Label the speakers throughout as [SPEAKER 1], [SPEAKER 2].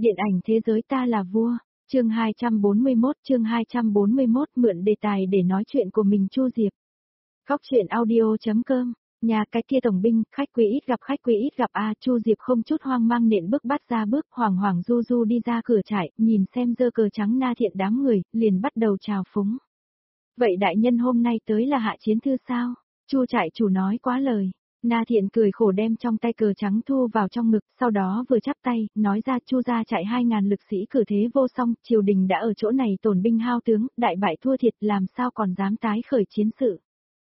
[SPEAKER 1] Điện ảnh thế giới ta là vua, chương 241 mượn đề tài để nói chuyện của mình Chu Diệp. Góc truyện audio.com, nhà cái kia tổng binh, khách quý ít gặp a. Chu Diệp không chút hoang mang nện bước bắt ra bước, hoảng du du đi ra cửa trại, nhìn xem giơ cờ trắng Na Thiện đám người, liền bắt đầu chào phúng. Vậy đại nhân hôm nay tới là hạ chiến thư sao? Chu trại chủ nói quá lời. Na Thiện cười khổ đem trong tay cờ trắng thu vào trong ngực, sau đó vừa chắp tay, nói ra Chu gia trại 2.000 lực sĩ cử thế vô song, triều đình đã ở chỗ này tổn binh hao tướng, đại bại thua thiệt, làm sao còn dám tái khởi chiến sự.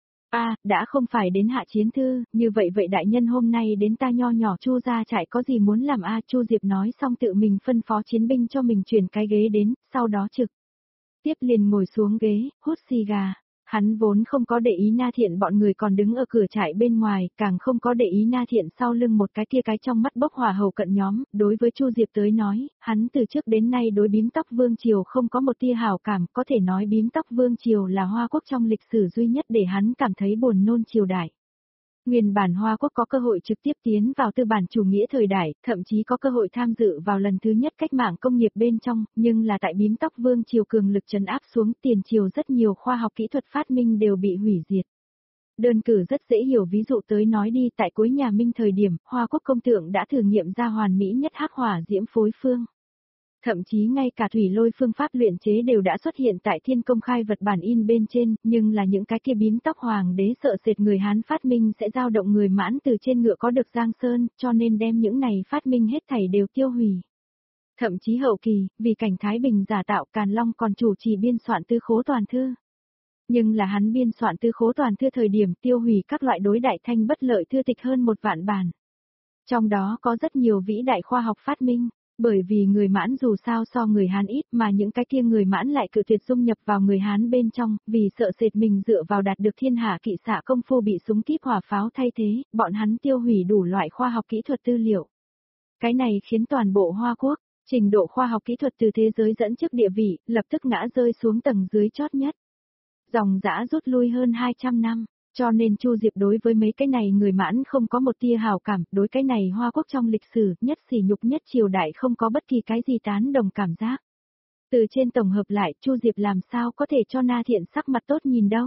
[SPEAKER 1] Đã không phải đến hạ chiến thư, như vậy đại nhân hôm nay đến ta nho nhỏ Chu gia trại có gì muốn làm Chu Diệp nói xong tự mình phân phó chiến binh cho mình chuyển cái ghế đến, sau đó trực tiếp liền ngồi xuống ghế, hút xì gà. Hắn vốn không có để ý Na Thiện bọn người còn đứng ở cửa trại bên ngoài, càng không có để ý Na Thiện sau lưng một cái kia cái trong mắt bốc hỏa hầu cận nhóm, đối với Chu Diệp tới nói, hắn từ trước đến nay đối bím tóc Vương Triều không có một tia hảo cảm, có thể nói bím tóc Vương Triều là Hoa Quốc trong lịch sử duy nhất để hắn cảm thấy buồn nôn triều đại. Nguyên bản Hoa Quốc có cơ hội trực tiếp tiến vào tư bản chủ nghĩa thời đại, thậm chí có cơ hội tham dự vào lần thứ nhất cách mạng công nghiệp bên trong, nhưng là tại bím tóc Vương Triều cường lực trấn áp xuống tiền triều rất nhiều khoa học kỹ thuật phát minh đều bị hủy diệt. Đơn cử rất dễ hiểu ví dụ tới nói đi tại cuối nhà Minh thời điểm, Hoa Quốc công tượng đã thử nghiệm ra hoàn mỹ nhất hắc hỏa diễm phối phương. Thậm chí ngay cả thủy lôi phương pháp luyện chế đều đã xuất hiện tại thiên công khai vật bản in bên trên, nhưng là những cái kia bím tóc hoàng đế sợ sệt người Hán phát minh sẽ dao động người Mãn từ trên ngựa có được Giang Sơn, cho nên đem những này phát minh hết thảy đều tiêu hủy. Thậm chí hậu kỳ, vì cảnh Thái Bình giả tạo Càn Long còn chủ trì biên soạn tư khố toàn thư. Nhưng là hắn biên soạn tư khố toàn thư thời điểm tiêu hủy các loại đối đại thanh bất lợi thư tịch hơn 1 vạn bản. Trong đó có rất nhiều vĩ đại khoa học phát minh. Bởi vì người Mãn dù sao so người Hán ít mà những cái kia người Mãn lại cự tuyệt dung nhập vào người Hán bên trong, vì sợ sệt mình dựa vào đạt được thiên hạ kỵ xạ công phu bị súng kíp hỏa pháo thay thế, bọn hắn tiêu hủy đủ loại khoa học kỹ thuật tư liệu. Cái này khiến toàn bộ Hoa Quốc, trình độ khoa học kỹ thuật từ thế giới dẫn trước địa vị, lập tức ngã rơi xuống tầng dưới chót nhất. Dòng dã rút lui hơn 200 năm. Cho nên Chu Diệp đối với mấy cái này người Mãn không có một tia hảo cảm, đối cái này Hoa Quốc trong lịch sử, nhất sỉ nhục nhất triều đại không có bất kỳ cái gì tán đồng cảm giác. Từ trên tổng hợp lại, Chu Diệp làm sao có thể cho Na Thiện sắc mặt tốt nhìn đâu.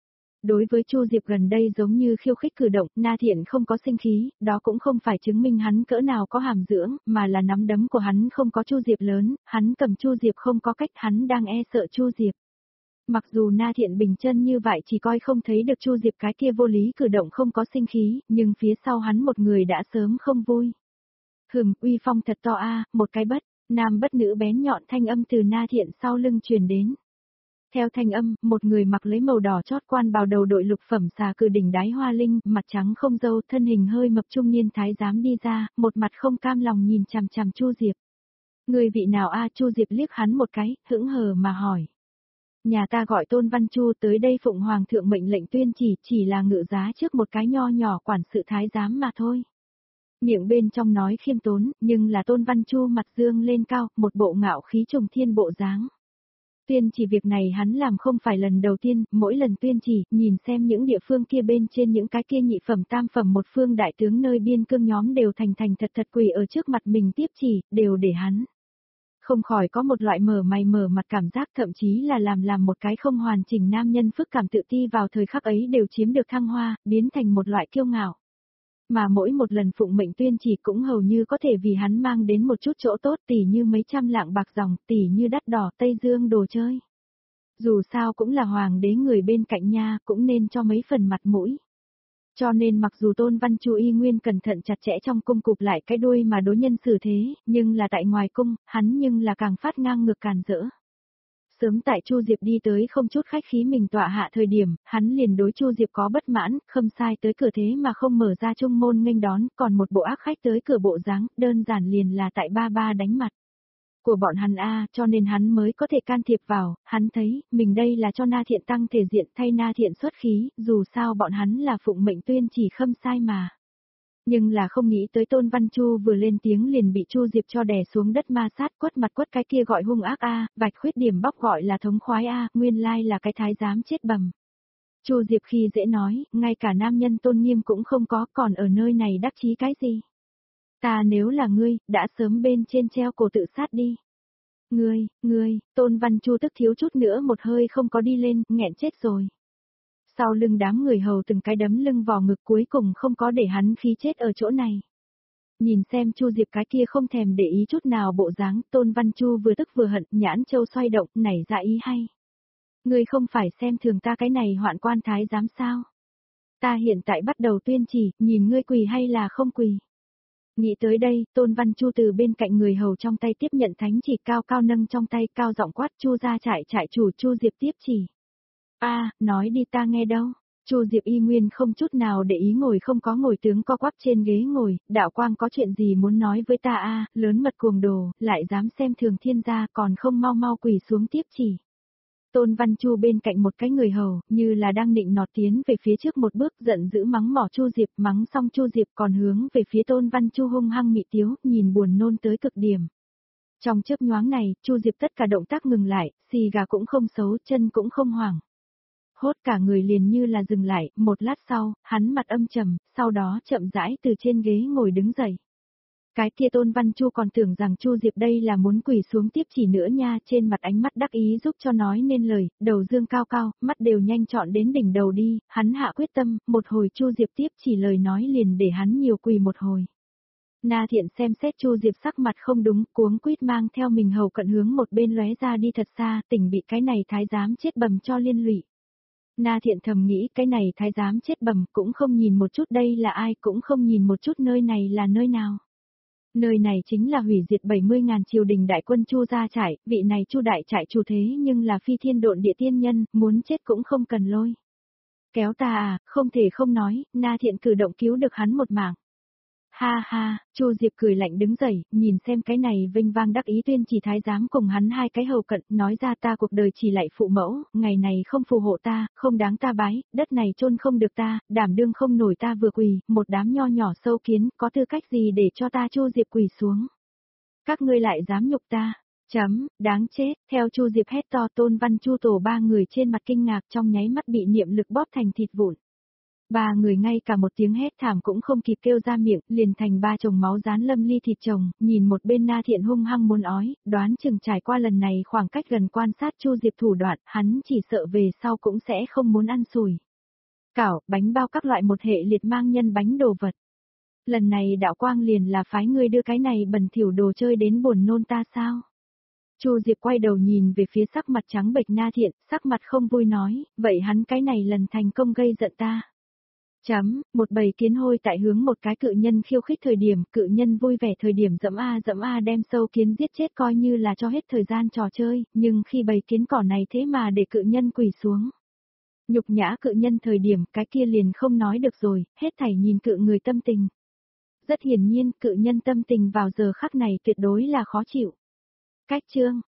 [SPEAKER 1] Đối với Chu Diệp gần đây giống như khiêu khích cử động, Na Thiện không có sinh khí, đó cũng không phải chứng minh hắn cỡ nào có hàm dưỡng, mà là nắm đấm của hắn không có Chu Diệp lớn, hắn cầm Chu Diệp không có cách, hắn đang e sợ Chu Diệp. Mặc dù Na Thiện bình chân như vậy chỉ coi không thấy được Chu Diệp cái kia vô lý cử động không có sinh khí, nhưng phía sau hắn một người đã sớm không vui. Uy phong thật to một cái bất, nam bất nữ bén nhọn thanh âm từ Na Thiện sau lưng truyền đến. Theo thanh âm, một người mặc lấy màu đỏ chót quan bào đầu đội lục phẩm xà cừ đỉnh đái hoa linh, mặt trắng không râu, thân hình hơi mập trung niên thái giám đi ra, một mặt không cam lòng nhìn chằm chằm Chu Diệp. Người vị nào Chu Diệp liếc hắn một cái, hững hờ mà hỏi. Nhà ta gọi Tôn Văn Chu tới đây phụng hoàng thượng mệnh lệnh tuyên chỉ là ngự giá trước một cái nho nhỏ quản sự thái giám mà thôi. Miệng bên trong nói khiêm tốn, nhưng là Tôn Văn Chu mặt dương lên cao, một bộ ngạo khí trùng thiên bộ dáng. Tuyên chỉ việc này hắn làm không phải lần đầu tiên, mỗi lần tuyên chỉ, nhìn xem những địa phương kia bên trên những cái kia nhị phẩm tam phẩm một phương đại tướng nơi biên cương nhóm đều thành thật quỳ ở trước mặt mình tiếp chỉ, đều để hắn. Không khỏi có một loại mở mày mở mặt cảm giác, thậm chí là làm một cái không hoàn chỉnh nam nhân phức cảm tự ti vào thời khắc ấy đều chiếm được thăng hoa, biến thành một loại kiêu ngạo. Mà mỗi một lần phụng mệnh tuyên chỉ cũng hầu như có thể vì hắn mang đến một chút chỗ tốt, tỉ như mấy trăm lạng bạc dòng, tỉ như đắt đỏ Tây Dương đồ chơi. Dù sao cũng là hoàng đế người bên cạnh nha, cũng nên cho mấy phần mặt mũi. Cho nên mặc dù Tôn Văn Chu y nguyên cẩn thận chặt chẽ trong cung cụp lại cái đuôi mà đối nhân xử thế, nhưng là tại ngoài cung, hắn nhưng là càng phát ngang ngược càn rỡ. Sớm tại Chu Diệp đi tới không chút khách khí mình tọa hạ thời điểm, hắn liền đối Chu Diệp có bất mãn, khâm sai tới cửa thế mà không mở ra trung môn nghênh đón, còn một bộ ác khách tới cửa bộ dáng, đơn giản liền là tại ba đánh mặt của bọn hắn cho nên hắn mới có thể can thiệp vào, hắn thấy, mình đây là cho Na Thiện tăng thể diện thay Na Thiện xuất khí, dù sao bọn hắn là phụng mệnh tuyên chỉ khâm sai mà. Nhưng là không nghĩ tới Tôn Văn Chu vừa lên tiếng liền bị Chu Diệp cho đè xuống đất ma sát quất mặt quất cái kia gọi hung ác vạch khuyết điểm bóc gọi là thống khoái nguyên lai là cái thái giám chết bầm. Chu Diệp khi dễ nói, ngay cả nam nhân tôn nghiêm cũng không có, còn ở nơi này đắc chí cái gì. Ta nếu là ngươi, đã sớm bên trên treo cổ tự sát đi. Ngươi, Tôn Văn Chu tức thiếu chút nữa một hơi không có đi lên, nghẹn chết rồi. Sau lưng đám người hầu từng cái đấm lưng vào ngực cuối cùng không có để hắn khí chết ở chỗ này. Nhìn xem Chu Diệp cái kia không thèm để ý chút nào bộ dáng, Tôn Văn Chu vừa tức vừa hận, nhãn châu xoay động, nảy ra ý hay. Ngươi không phải xem thường ta cái này hoạn quan thái giám sao? Ta hiện tại bắt đầu tuyên chỉ, nhìn ngươi quỳ hay là không quỳ. Nghĩ tới đây, Tôn Văn Chu từ bên cạnh người hầu trong tay tiếp nhận thánh chỉ cao cao nâng trong tay cao giọng quát Chu ra trại chủ Chu Diệp tiếp chỉ. Nói đi ta nghe đâu. Chu Diệp y nguyên không chút nào để ý ngồi không có ngồi tướng co quắp trên ghế ngồi, đạo quang có chuyện gì muốn nói với ta lớn mật cuồng đồ, lại dám xem thường thiên gia còn không mau mau quỳ xuống tiếp chỉ. Tôn Văn Chu bên cạnh một cái người hầu, như là đang định nọt tiến về phía trước một bước giận dữ mắng mỏ Chu Diệp, mắng xong Chu Diệp còn hướng về phía Tôn Văn Chu hung hăng mị tiếu, nhìn buồn nôn tới cực điểm. Trong chớp nhoáng này, Chu Diệp tất cả động tác ngừng lại, xì gà cũng không xấu, chân cũng không hoảng. Hốt cả người liền như là dừng lại, một lát sau, hắn mặt âm trầm, sau đó chậm rãi từ trên ghế ngồi đứng dậy. Cái kia Tôn Văn Chu còn tưởng rằng Chu Diệp đây là muốn quỳ xuống tiếp chỉ nữa nha, trên mặt ánh mắt đắc ý giúp cho nói nên lời, đầu dương cao cao, mắt đều nhanh trọn đến đỉnh đầu đi, hắn hạ quyết tâm, một hồi Chu Diệp tiếp chỉ lời nói liền để hắn nhiều quỳ một hồi. Na Thiện xem xét Chu Diệp sắc mặt không đúng, cuống quýt mang theo mình hầu cận hướng một bên lóe ra đi thật xa, tỉnh bị cái này thái giám chết bầm cho liên lụy. Na Thiện thầm nghĩ cái này thái giám chết bầm cũng không nhìn một chút đây là ai, cũng không nhìn một chút nơi này là nơi nào. Nơi này chính là hủy diệt 70.000 triều đình đại quân Chu gia trại, vị này Chu đại trại chủ thế nhưng là phi thiên độn địa tiên nhân, muốn chết cũng không cần lôi. Kéo ta không thể không nói, Na Thiện cử động cứu được hắn một mạng. Ha, Chu Diệp cười lạnh đứng dậy, nhìn xem cái này vinh vang đắc ý tuyên chỉ thái giám cùng hắn hai cái hầu cận, nói ra ta cuộc đời chỉ lại phụ mẫu, ngày này không phù hộ ta, không đáng ta bái, đất này chôn không được ta, đảm đương không nổi ta vừa quỳ, một đám nho nhỏ sâu kiến, có tư cách gì để cho ta Chu Diệp quỳ xuống. Các ngươi lại dám nhục ta. Đáng chết, theo Chu Diệp hét to Tôn Văn Chu tổ ba người trên mặt kinh ngạc trong nháy mắt bị niệm lực bóp thành thịt vụn. Ba người ngay cả một tiếng hét thảm cũng không kịp kêu ra miệng, liền thành ba chồng máu rán lâm ly thịt chồng, nhìn một bên Na Thiện hung hăng muốn ói, đoán chừng trải qua lần này khoảng cách gần quan sát Chu Diệp thủ đoạn, hắn chỉ sợ về sau cũng sẽ không muốn ăn sủi. Cảo, bánh bao các loại một hệ liệt mang nhân bánh đồ vật. Lần này đạo quang liền là phái ngươi đưa cái này bẩn thỉu đồ chơi đến buồn nôn ta sao? Chu Diệp quay đầu nhìn về phía sắc mặt trắng bệch Na Thiện, sắc mặt không vui nói, vậy hắn cái này lần thành công gây giận ta. Một bầy kiến hôi tại hướng một cái cự nhân khiêu khích thời điểm, cự nhân vui vẻ thời điểm dẫm a đem sâu kiến giết chết coi như là cho hết thời gian trò chơi, nhưng khi bầy kiến cỏ này thế mà để cự nhân quỳ xuống. Nhục nhã cự nhân thời điểm cái kia liền không nói được rồi, hết thảy nhìn cự người tâm tình. Rất hiển nhiên, cự nhân tâm tình vào giờ khắc này tuyệt đối là khó chịu. Cách chương